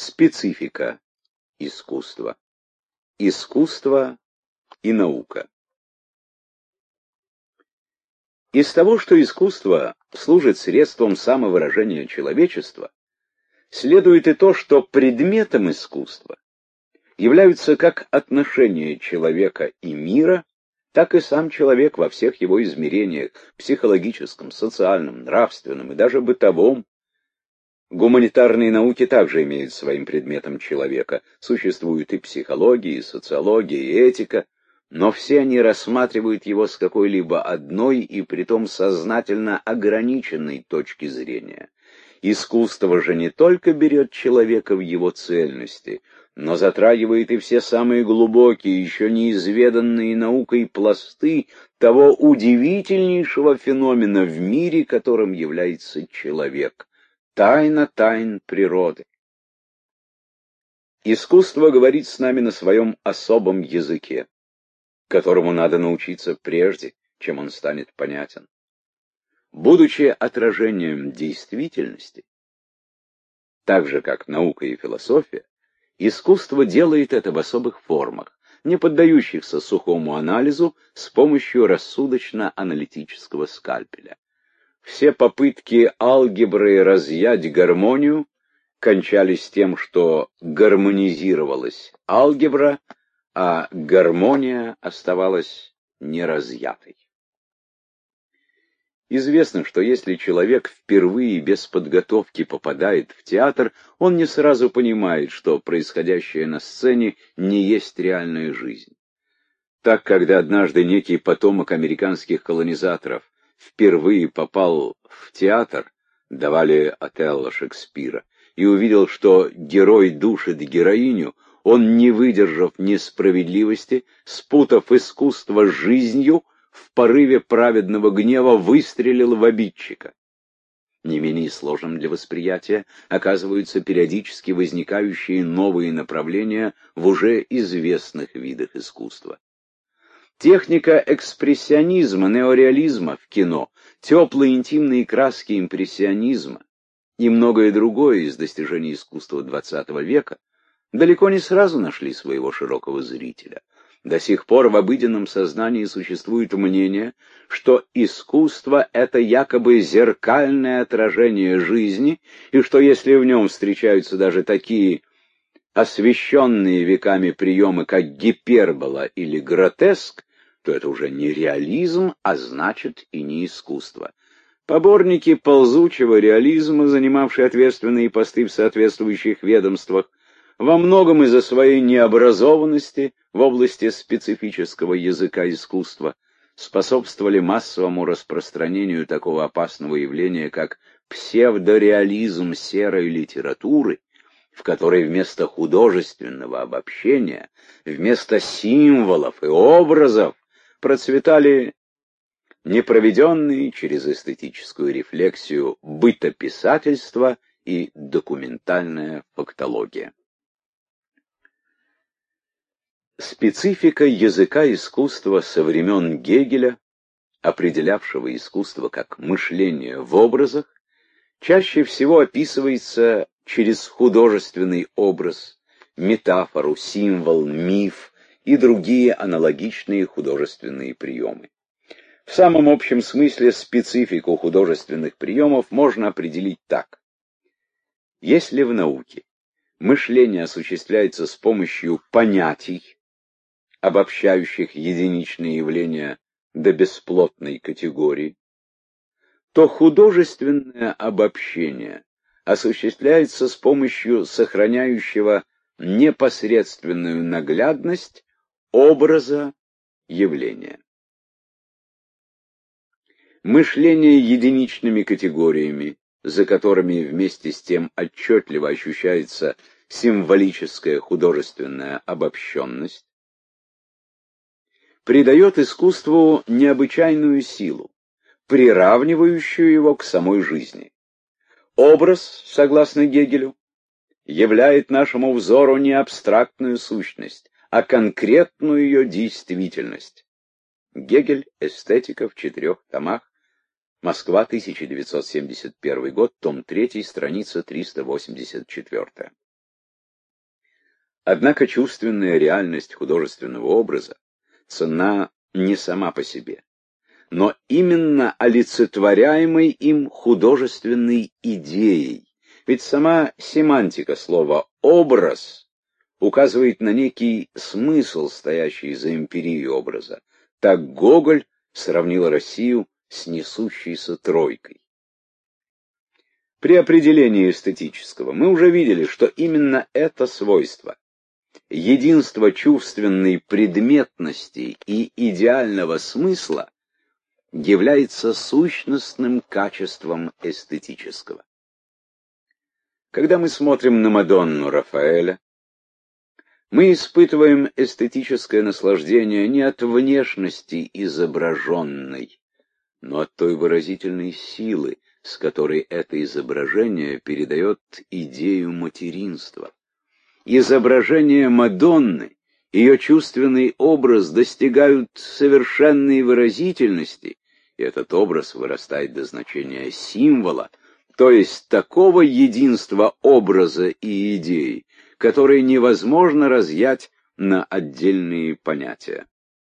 Специфика искусства. Искусство и наука. Из того, что искусство служит средством самовыражения человечества, следует и то, что предметом искусства являются как отношения человека и мира, так и сам человек во всех его измерениях — психологическом, социальном, нравственном и даже бытовом. Гуманитарные науки также имеют своим предметом человека. Существуют и психология, и социология, и этика, но все они рассматривают его с какой-либо одной и притом сознательно ограниченной точки зрения. Искусство же не только берет человека в его цельности, но затрагивает и все самые глубокие, еще неизведанные наукой пласты того удивительнейшего феномена в мире, которым является человек. Тайна тайн природы. Искусство говорит с нами на своем особом языке, которому надо научиться прежде, чем он станет понятен. Будучи отражением действительности, так же как наука и философия, искусство делает это в особых формах, не поддающихся сухому анализу с помощью рассудочно-аналитического скальпеля. Все попытки алгебры разъять гармонию кончались тем, что гармонизировалась алгебра, а гармония оставалась неразъятой. Известно, что если человек впервые без подготовки попадает в театр, он не сразу понимает, что происходящее на сцене не есть реальная жизнь. Так, когда однажды некий потомок американских колонизаторов впервые попал в театр, давали Отелло Шекспира, и увидел, что герой душит героиню, он, не выдержав несправедливости, спутав искусство с жизнью, в порыве праведного гнева выстрелил в обидчика. Не менее сложным для восприятия оказываются периодически возникающие новые направления в уже известных видах искусства. Техника экспрессионизма, неореализма в кино, теплые интимные краски импрессионизма и многое другое из достижений искусства XX века далеко не сразу нашли своего широкого зрителя. До сих пор в обыденном сознании существует мнение, что искусство — это якобы зеркальное отражение жизни, и что если в нем встречаются даже такие освященные веками приемы, как гипербола или гротеск, то это уже не реализм, а значит и не искусство. Поборники ползучего реализма, занимавшие ответственные посты в соответствующих ведомствах, во многом из-за своей необразованности в области специфического языка искусства способствовали массовому распространению такого опасного явления, как псевдореализм серой литературы, в которой вместо художественного обобщения, вместо символов и образов процветали непроведенные через эстетическую рефлексию бытописательство и документальная фактология. Специфика языка искусства со времен Гегеля, определявшего искусство как мышление в образах, чаще всего описывается через художественный образ, метафору, символ, миф и другие аналогичные художественные приемы. В самом общем смысле специфику художественных приемов можно определить так. Если в науке мышление осуществляется с помощью понятий, обобщающих единичные явления до бесплотной категории, то художественное обобщение осуществляется с помощью сохраняющего непосредственную наглядность образа явления. Мышление единичными категориями, за которыми вместе с тем отчетливо ощущается символическая художественная обобщенность, придает искусству необычайную силу, приравнивающую его к самой жизни. Образ, согласно Гегелю, являет нашему взору не абстрактную сущность, а конкретную ее действительность. Гегель. Эстетика в 4 томах. Москва, 1971 год, том 3, страница 384. Однако чувственная реальность художественного образа ценна не сама по себе, но именно олицетворяемой им художественной идеей. Ведь сама семантика слова «образ» указывает на некий смысл, стоящий за эмпирией образа. Так Гоголь сравнил Россию с несущейся тройкой. При определении эстетического мы уже видели, что именно это свойство, единство чувственной предметности и идеального смысла, является сущностным качеством эстетического. Когда мы смотрим на Мадонну Рафаэля, мы испытываем эстетическое наслаждение не от внешности изображенной, но от той выразительной силы, с которой это изображение передает идею материнства. Изображение Мадонны, ее чувственный образ достигают совершенной выразительности, и этот образ вырастает до значения символа, то есть такого единства образа и идеи, которое невозможно разъять на отдельные понятия.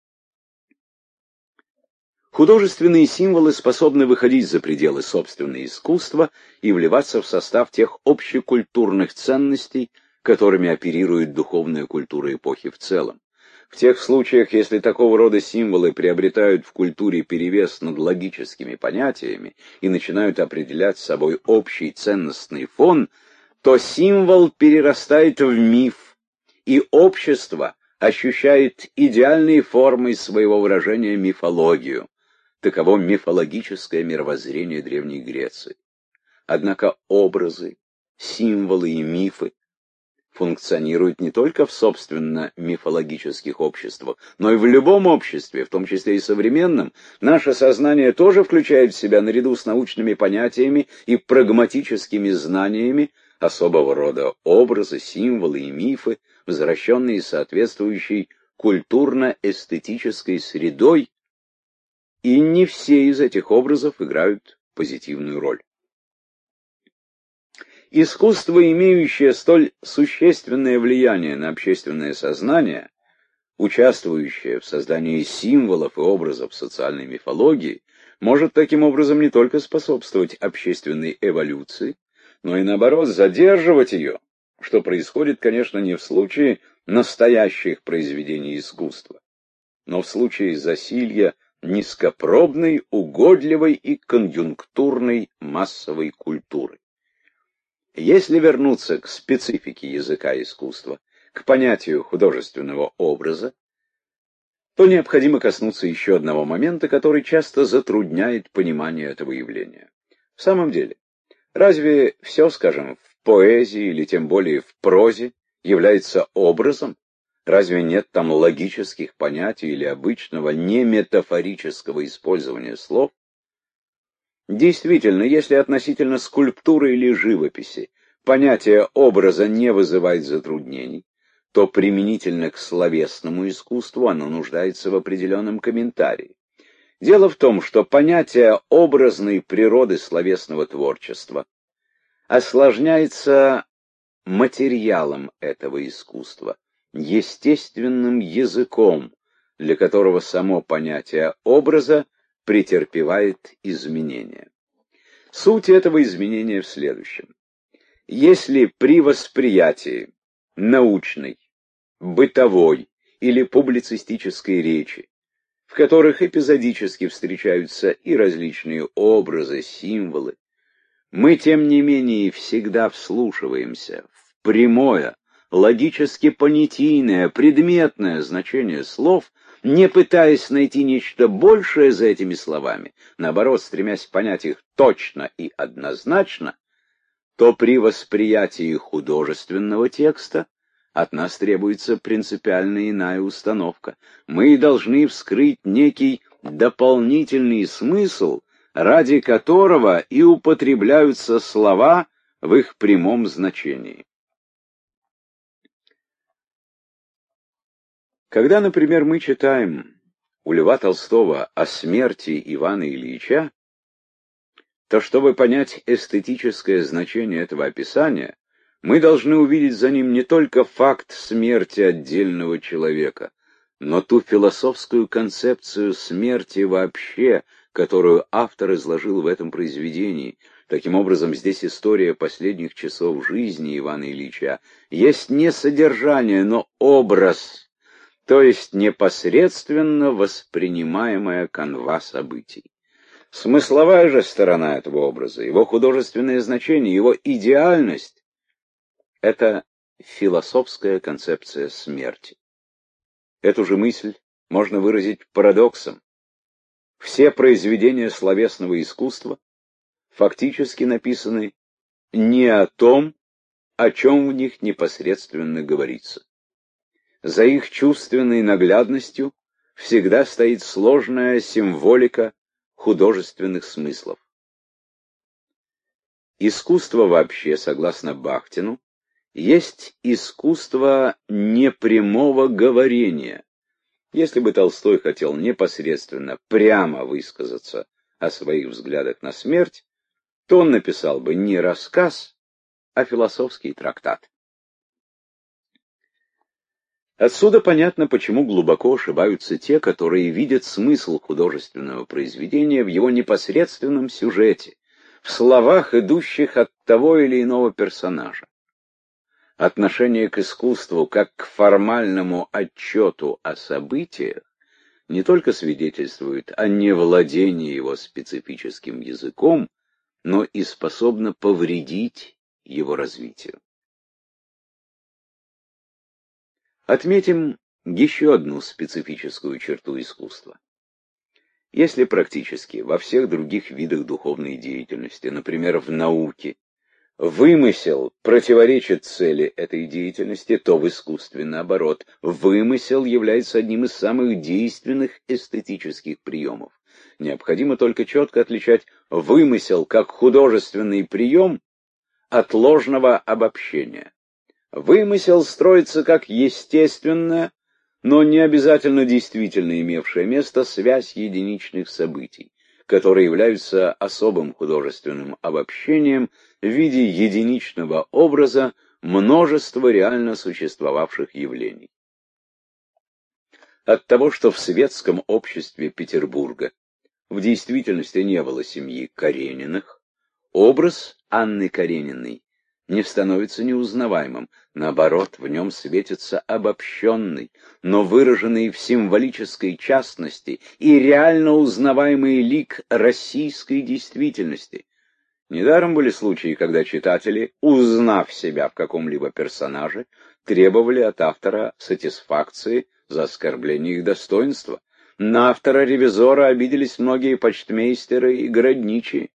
Художественные символы способны выходить за пределы собственного искусства и вливаться в состав тех общекультурных ценностей, которыми оперирует духовная культура эпохи в целом. В тех случаях, если такого рода символы приобретают в культуре перевес над логическими понятиями и начинают определять собой общий ценностный фон, то символ перерастает в миф, и общество ощущает идеальной формой своего выражения мифологию. Таково мифологическое мировоззрение Древней Греции. Однако образы, символы и мифы функционируют не только в собственно мифологических обществах, но и в любом обществе, в том числе и современном. Наше сознание тоже включает в себя, наряду с научными понятиями и прагматическими знаниями, особого рода образы, символы и мифы, возвращенные соответствующей культурно-эстетической средой, и не все из этих образов играют позитивную роль. Искусство, имеющее столь существенное влияние на общественное сознание, участвующее в создании символов и образов социальной мифологии, может таким образом не только способствовать общественной эволюции, но и наоборот задерживать ее, что происходит, конечно, не в случае настоящих произведений искусства, но в случае засилья низкопробной, угодливой и конъюнктурной массовой культуры. Если вернуться к специфике языка искусства, к понятию художественного образа, то необходимо коснуться еще одного момента, который часто затрудняет понимание этого явления. В самом деле, разве все, скажем, в поэзии или тем более в прозе является образом? Разве нет там логических понятий или обычного неметафорического использования слов? Действительно, если относительно скульптуры или живописи понятие образа не вызывает затруднений, то применительно к словесному искусству оно нуждается в определенном комментарии. Дело в том, что понятие образной природы словесного творчества осложняется материалом этого искусства, естественным языком, для которого само понятие образа претерпевает изменения. Суть этого изменения в следующем. Если при восприятии научной, бытовой или публицистической речи, в которых эпизодически встречаются и различные образы, символы, мы, тем не менее, всегда вслушиваемся в прямое, логически понятийное, предметное значение слов, не пытаясь найти нечто большее за этими словами, наоборот, стремясь понять их точно и однозначно, то при восприятии художественного текста от нас требуется принципиально иная установка. Мы должны вскрыть некий дополнительный смысл, ради которого и употребляются слова в их прямом значении. Когда, например, мы читаем у Льва Толстого о смерти Ивана Ильича, то чтобы понять эстетическое значение этого описания, Мы должны увидеть за ним не только факт смерти отдельного человека, но ту философскую концепцию смерти вообще, которую автор изложил в этом произведении. Таким образом, здесь история последних часов жизни Ивана Ильича есть не содержание, но образ, то есть непосредственно воспринимаемая канва событий. Смысловая же сторона этого образа, его художественное значение, его идеальность — это философская концепция смерти. Эту же мысль можно выразить парадоксом. Все произведения словесного искусства фактически написаны не о том, о чем в них непосредственно говорится. За их чувственной наглядностью всегда стоит сложная символика художественных смыслов. Искусство вообще, согласно Бахтину, есть искусство непрямого говорения. Если бы Толстой хотел непосредственно, прямо высказаться о своих взглядах на смерть, то он написал бы не рассказ, а философский трактат. Отсюда понятно, почему глубоко ошибаются те, которые видят смысл художественного произведения в его непосредственном сюжете, в словах, идущих от того или иного персонажа. Отношение к искусству как к формальному отчету о событиях не только свидетельствует о невладении его специфическим языком, но и способно повредить его развитию. Отметим еще одну специфическую черту искусства. Если практически во всех других видах духовной деятельности, например, в науке, вымысел противоречит цели этой деятельности, то в искусстве наоборот. Вымысел является одним из самых действенных эстетических приемов. Необходимо только четко отличать вымысел как художественный прием от ложного обобщения. Вымысел строится как естественная, но не обязательно действительно имевшая место связь единичных событий, которые являются особым художественным обобщением в виде единичного образа множества реально существовавших явлений. От того, что в светском обществе Петербурга в действительности не было семьи Карениных, образ Анны Карениной не становится неузнаваемым, наоборот, в нем светится обобщенный, но выраженный в символической частности и реально узнаваемый лик российской действительности. Недаром были случаи, когда читатели, узнав себя в каком-либо персонаже, требовали от автора сатисфакции за оскорбление их достоинства. На автора-ревизора обиделись многие почтмейстеры и городничие.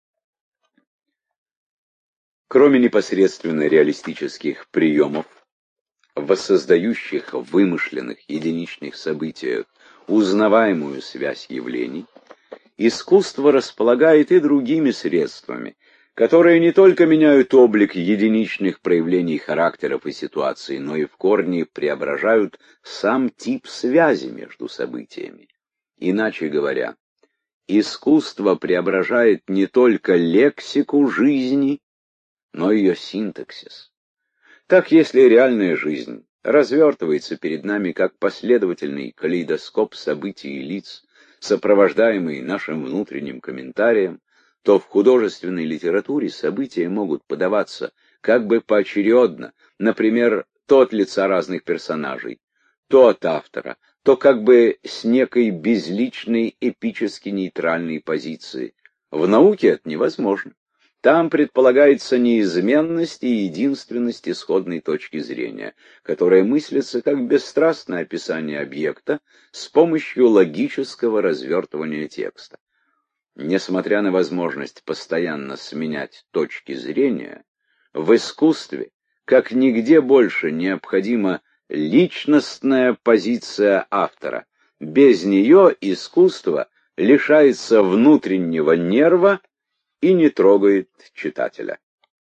Кроме непосредственно реалистических приемов, воссоздающих в вымышленных единичных событиях узнаваемую связь явлений, искусство располагает и другими средствами, которые не только меняют облик единичных проявлений характеров и ситуаций, но и в корне преображают сам тип связи между событиями. Иначе говоря, искусство преображает не только лексику жизни, но ее синтаксис. Так, если реальная жизнь развертывается перед нами как последовательный калейдоскоп событий и лиц, сопровождаемый нашим внутренним комментарием, то в художественной литературе события могут подаваться как бы поочередно, например, то от лица разных персонажей, то от автора, то как бы с некой безличной эпически нейтральной позиции. В науке это невозможно. Там предполагается неизменность и единственность исходной точки зрения, которая мыслится как бесстрастное описание объекта с помощью логического развертывания текста. Несмотря на возможность постоянно сменять точки зрения, в искусстве как нигде больше необходима личностная позиция автора. Без нее искусство лишается внутреннего нерва и не трогает читателя.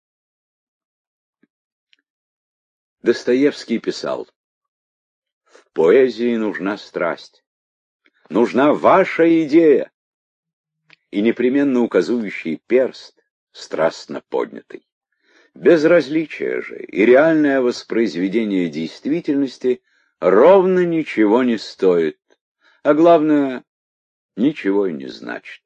Достоевский писал: «В поэзии нужна страсть, нужна ваша идея и непременно указующий перст, страстно поднятый. Безразличие же и реальное воспроизведение действительности ровно ничего не стоит, а главное, ничего и не значит.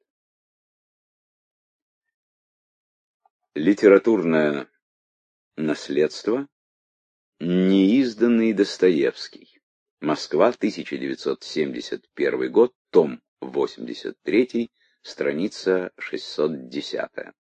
Литературное наследство. Неизданный Достоевский. Москва, 1971 год, том 83, страница 610.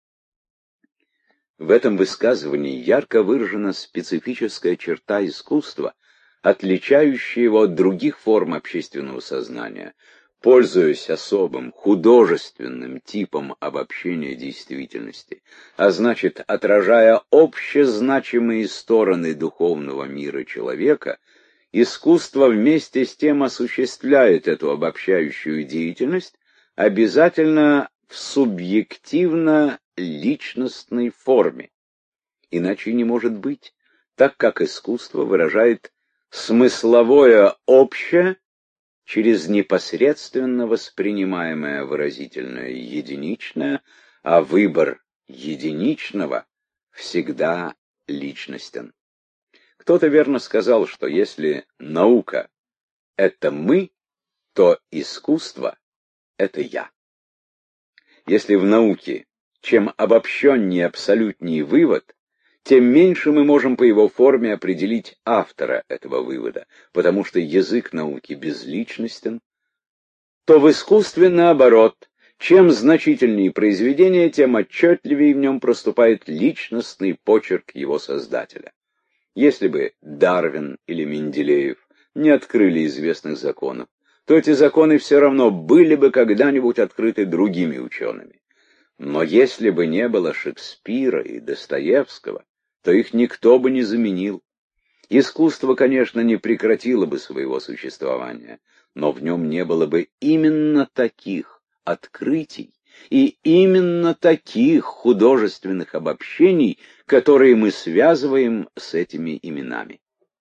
В этом высказывании ярко выражена специфическая черта искусства, отличающая его от других форм общественного сознания, пользуясь особым художественным типом обобщения действительности, а значит, отражая общезначимые стороны духовного мира человека, искусство вместе с тем осуществляет эту обобщающую деятельность обязательно в субъективно-личностной форме. Иначе не может быть, так как искусство выражает смысловое общее через непосредственно воспринимаемое выразительное единичное, а выбор единичного всегда личностен. Кто-то верно сказал, что если наука — это мы, то искусство — это я. Если в науке чем обобщеннее абсолютней вывод, тем меньше мы можем по его форме определить автора этого вывода, потому что язык науки безличностен, то в искусстве наоборот, чем значительнее произведение, тем отчетливее в нем проступает личностный почерк его создателя. Если бы Дарвин или Менделеев не открыли известных законов, то эти законы все равно были бы когда-нибудь открыты другими учеными. Но если бы не было Шекспира и Достоевского, то их никто бы не заменил. Искусство, конечно, не прекратило бы своего существования, но в нем не было бы именно таких открытий и именно таких художественных обобщений, которые мы связываем с этими именами.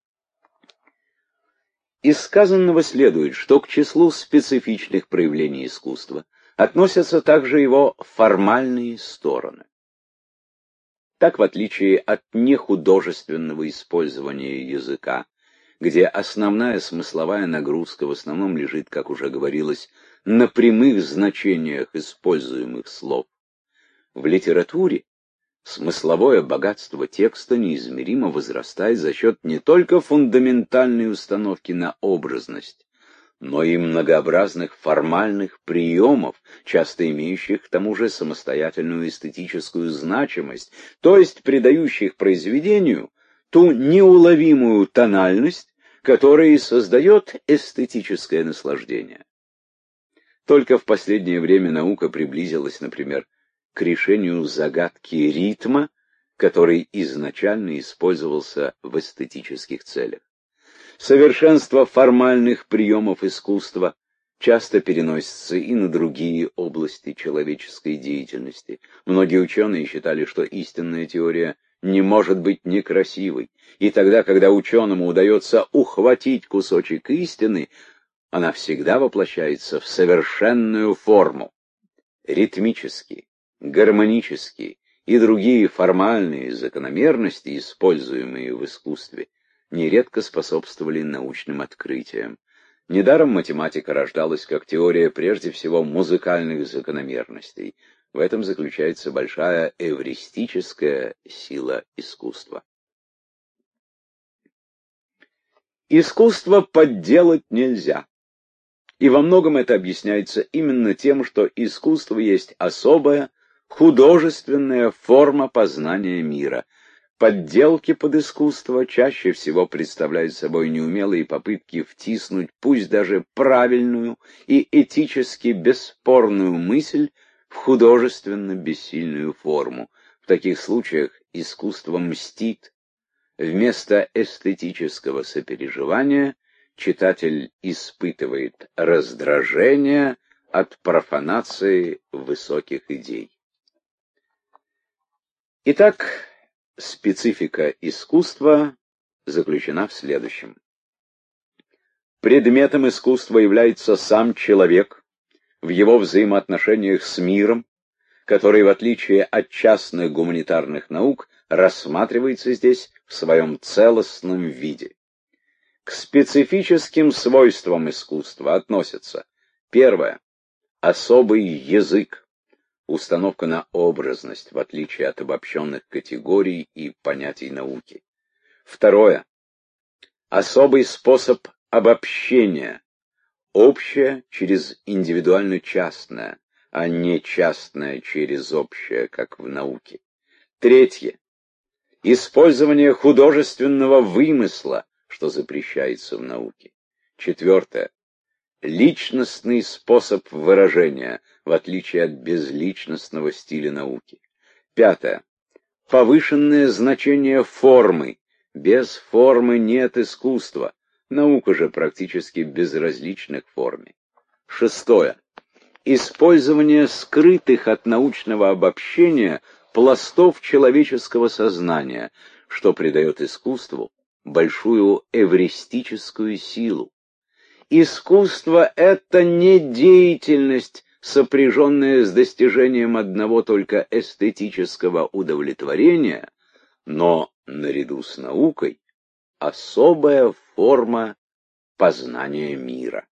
Из сказанного следует, что к числу специфичных проявлений искусства относятся также его формальные стороны. Так, в отличие от нехудожественного использования языка, где основная смысловая нагрузка в основном лежит, как уже говорилось, на прямых значениях используемых слов, в литературе смысловое богатство текста неизмеримо возрастает за счет не только фундаментальной установки на образность, но и многообразных формальных приемов, часто имеющих к тому же самостоятельную эстетическую значимость, то есть придающих произведению ту неуловимую тональность, которая и создает эстетическое наслаждение. Только в последнее время наука приблизилась, например, к решению загадки ритма, который изначально использовался в эстетических целях. Совершенство формальных приемов искусства часто переносится и на другие области человеческой деятельности. Многие ученые считали, что истинная теория не может быть некрасивой, и тогда, когда ученому удается ухватить кусочек истины, она всегда воплощается в совершенную форму. Ритмические, гармонические и другие формальные закономерности, используемые в искусстве, нередко способствовали научным открытиям. Недаром математика рождалась как теория прежде всего музыкальных закономерностей. В этом заключается большая эвристическая сила искусства. Искусство подделать нельзя. И во многом это объясняется именно тем, что искусство есть особая художественная форма познания мира. Подделки под искусство чаще всего представляют собой неумелые попытки втиснуть, пусть даже правильную и этически бесспорную мысль, в художественно бессильную форму. В таких случаях искусство мстит. Вместо эстетического сопереживания читатель испытывает раздражение от профанации высоких идей. Итак, специфика искусства заключена в следующем. Предметом искусства является сам человек в его взаимоотношениях с миром, который, в отличие от частных гуманитарных наук, рассматривается здесь в своем целостном виде. К специфическим свойствам искусства относятся: первое — особый язык, установка на образность, в отличие от обобщенных категорий и понятий науки. Второе — особый способ обобщения, общее через индивидуально-частное, а не частное через общее, как в науке. Третье — использование художественного вымысла, что запрещается в науке. Четвертое — личностный способ выражения, в отличие от безличностного стиля науки. Пятое — повышенное значение формы. Без формы нет искусства. Наука же практически безразлична к форме. Шестое — использование скрытых от научного обобщения пластов человеческого сознания, что придает искусству большую эвристическую силу. Искусство — это не деятельность, сопряженная с достижением одного только эстетического удовлетворения, но, наряду с наукой, особая форма познания мира.